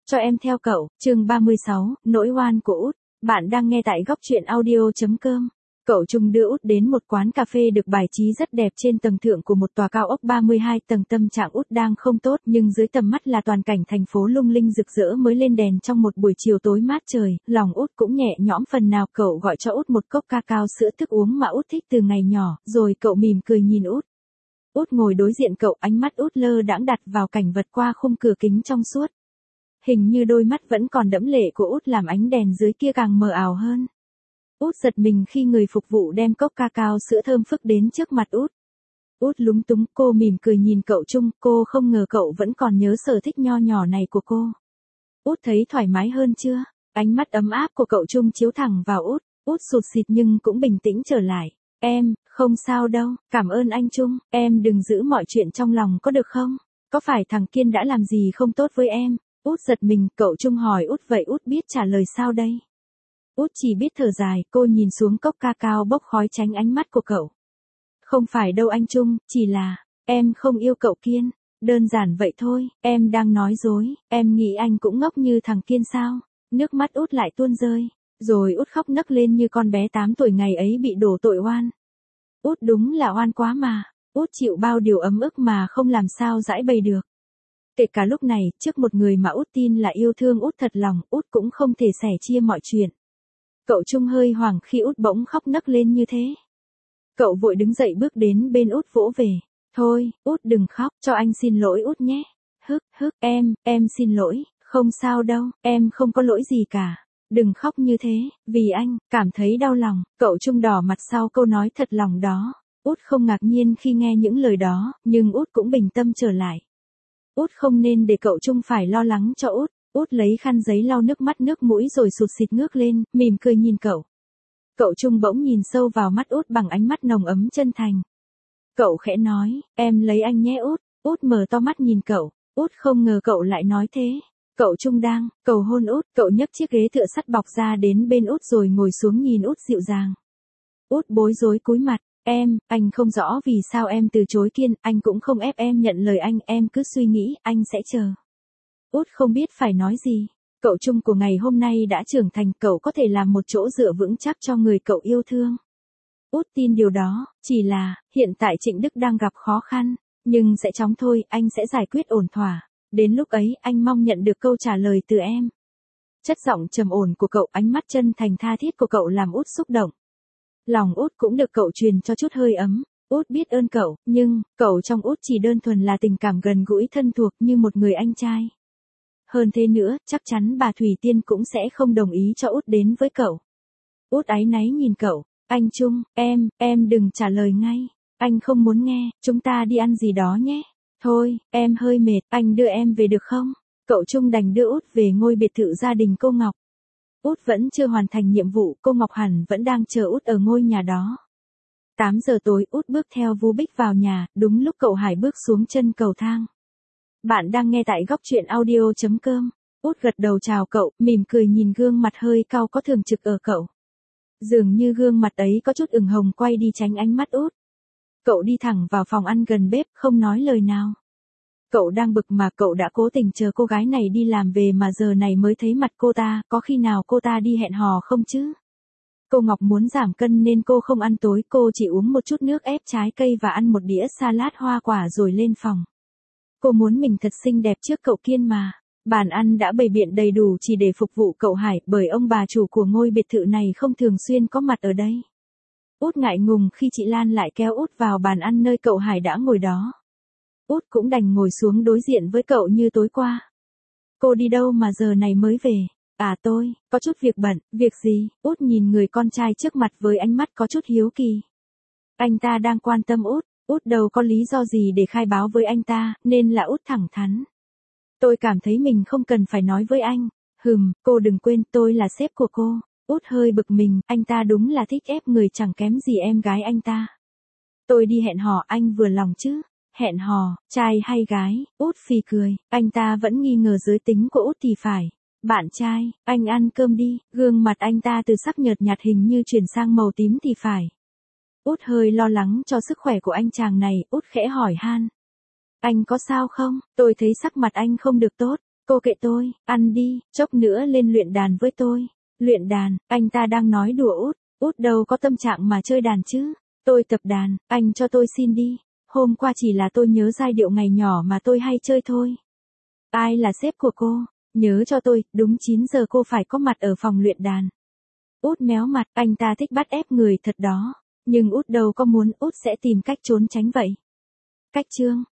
Cho em theo cậu, chương 36, nỗi oan của Út. Bạn đang nghe tại góc truyện audio.com. Cậu Trung đưa Út đến một quán cà phê được bài trí rất đẹp trên tầng thượng của một tòa cao ốc 32 tầng. Tâm trạng Út đang không tốt, nhưng dưới tầm mắt là toàn cảnh thành phố lung linh rực rỡ mới lên đèn trong một buổi chiều tối mát trời. Lòng Út cũng nhẹ nhõm phần nào. Cậu gọi cho Út một cốc cacao sữa, thức uống mà Út thích từ ngày nhỏ, rồi cậu mỉm cười nhìn Út. Út ngồi đối diện cậu, ánh mắt Út lơ đãng đặt vào cảnh vật qua khung cửa kính trong suốt. Hình như đôi mắt vẫn còn đẫm lệ của Út làm ánh đèn dưới kia càng mờ ảo hơn. Út giật mình khi người phục vụ đem cốc cacao sữa thơm phức đến trước mặt Út. Út lúng túng, cô mỉm cười nhìn cậu Trung, cô không ngờ cậu vẫn còn nhớ sở thích nho nhỏ này của cô. Út thấy thoải mái hơn chưa? Ánh mắt ấm áp của cậu Trung chiếu thẳng vào Út. Út sụt sịt nhưng cũng bình tĩnh trở lại. Em, không sao đâu, cảm ơn anh Trung, em đừng giữ mọi chuyện trong lòng có được không? Có phải thằng Kiên đã làm gì không tốt với em? Út giật mình, cậu Trung hỏi Út vậy Út biết trả lời sao đây? Út chỉ biết thở dài, cô nhìn xuống cốc cacao bốc khói tránh ánh mắt của cậu. Không phải đâu anh Trung, chỉ là, em không yêu cậu Kiên. Đơn giản vậy thôi, em đang nói dối, em nghĩ anh cũng ngốc như thằng Kiên sao? Nước mắt Út lại tuôn rơi. Rồi Út khóc nấc lên như con bé 8 tuổi ngày ấy bị đổ tội oan. Út đúng là oan quá mà. Út chịu bao điều ấm ức mà không làm sao giãi bày được. Kể cả lúc này, trước một người mà Út tin là yêu thương Út thật lòng, Út cũng không thể sẻ chia mọi chuyện. Cậu Trung hơi hoảng khi Út bỗng khóc nấc lên như thế. Cậu vội đứng dậy bước đến bên Út vỗ về. Thôi, Út đừng khóc, cho anh xin lỗi Út nhé. Em xin lỗi, không sao đâu, em không có lỗi gì cả. Đừng khóc như thế, vì anh, cảm thấy đau lòng. Cậu Trung đỏ mặt sau câu nói thật lòng đó. Út không ngạc nhiên khi nghe những lời đó, nhưng Út cũng bình tâm trở lại. Út không nên để cậu Trung phải lo lắng cho Út. Út lấy khăn giấy lau nước mắt nước mũi rồi sụt sịt ngước lên, mỉm cười nhìn cậu. Cậu Trung bỗng nhìn sâu vào mắt Út bằng ánh mắt nồng ấm chân thành. Cậu khẽ nói, em lấy anh nhé Út. Út mở to mắt nhìn cậu. Út không ngờ cậu lại nói thế. Cậu Trung đang cầu hôn Út, cậu nhấc chiếc ghế tựa sắt bọc ra đến bên Út rồi ngồi xuống nhìn Út dịu dàng. Út bối rối cúi mặt, anh không rõ vì sao em từ chối Kiên, anh cũng không ép em nhận lời anh, em cứ suy nghĩ, anh sẽ chờ. Út không biết phải nói gì. Cậu Trung của ngày hôm nay đã trưởng thành, cậu có thể làm một chỗ dựa vững chắc cho người cậu yêu thương. Út tin điều đó, chỉ là, hiện tại Trịnh Đức đang gặp khó khăn, nhưng sẽ chóng thôi, anh sẽ giải quyết ổn thỏa. Đến lúc ấy, anh mong nhận được câu trả lời từ em. Chất giọng trầm ổn của cậu, ánh mắt chân thành tha thiết của cậu làm Út xúc động. Lòng Út cũng được cậu truyền cho chút hơi ấm. Út biết ơn cậu, nhưng, cậu trong Út chỉ đơn thuần là tình cảm gần gũi thân thuộc như một người anh trai. Hơn thế nữa, chắc chắn bà Thủy Tiên cũng sẽ không đồng ý cho Út đến với cậu. Út áy náy nhìn cậu, anh Trung, em đừng trả lời ngay. Anh không muốn nghe, chúng ta đi ăn gì đó nhé. Thôi, em hơi mệt, anh đưa em về được không? Cậu Trung đành đưa Út về ngôi biệt thự gia đình cô Ngọc. Út vẫn chưa hoàn thành nhiệm vụ, cô Ngọc hẳn vẫn đang chờ Út ở ngôi nhà đó. 8 giờ tối Út bước theo Vu Bích vào nhà, đúng lúc cậu Hải bước xuống chân cầu thang. Bạn đang nghe tại góc truyện audio.com. Út gật đầu chào cậu, mỉm cười nhìn gương mặt hơi cau có thường trực ở cậu. Dường như gương mặt ấy có chút ửng hồng quay đi tránh ánh mắt Út. Cậu đi thẳng vào phòng ăn gần bếp, không nói lời nào. Cậu đang bực mà cậu đã cố tình chờ cô gái này đi làm về mà giờ này mới thấy mặt cô ta, có khi nào cô ta đi hẹn hò không chứ? Cô Ngọc muốn giảm cân nên cô không ăn tối, cô chỉ uống một chút nước ép trái cây và ăn một đĩa salad hoa quả rồi lên phòng. Cô muốn mình thật xinh đẹp trước cậu Kiên mà. Bàn ăn đã bày biện đầy đủ chỉ để phục vụ cậu Hải, bởi ông bà chủ của ngôi biệt thự này không thường xuyên có mặt ở đây. Út ngại ngùng khi chị Lan lại kéo Út vào bàn ăn nơi cậu Hải đã ngồi đó. Út cũng đành ngồi xuống đối diện với cậu như tối qua. Cô đi đâu mà giờ này mới về? À tôi, có chút việc bận. Việc gì? Út nhìn người con trai trước mặt với ánh mắt có chút hiếu kỳ. Anh ta đang quan tâm Út. Út đâu có lý do gì để khai báo với anh ta, nên là Út thẳng thắn. Tôi cảm thấy mình không cần phải nói với anh. Cô đừng quên tôi là sếp của cô. Út hơi bực mình, anh ta đúng là thích ép người chẳng kém gì em gái anh ta. Tôi đi hẹn hò, anh vừa lòng chứ? Hẹn hò, trai hay gái? Út phì cười, anh ta vẫn nghi ngờ giới tính của Út thì phải. Bạn trai, anh ăn cơm đi. Gương mặt anh ta từ sắc nhợt nhạt hình như chuyển sang màu tím thì phải. Út hơi lo lắng cho sức khỏe của anh chàng này, Út khẽ hỏi han. Anh có sao không? Tôi thấy sắc mặt anh không được tốt. Cô kệ tôi, ăn đi, chốc nữa lên luyện đàn với tôi. Luyện đàn, anh ta đang nói đùa Út. Út đâu có tâm trạng mà chơi đàn chứ. Tôi tập đàn, anh cho tôi xin đi. Hôm qua chỉ là tôi nhớ giai điệu ngày nhỏ mà tôi hay chơi thôi. Ai là sếp của cô? Nhớ cho tôi, đúng 9 giờ cô phải có mặt ở phòng luyện đàn. Út méo mặt, anh ta thích bắt ép người thật đó. Nhưng Út đâu có muốn, Út sẽ tìm cách trốn tránh vậy. Cách chương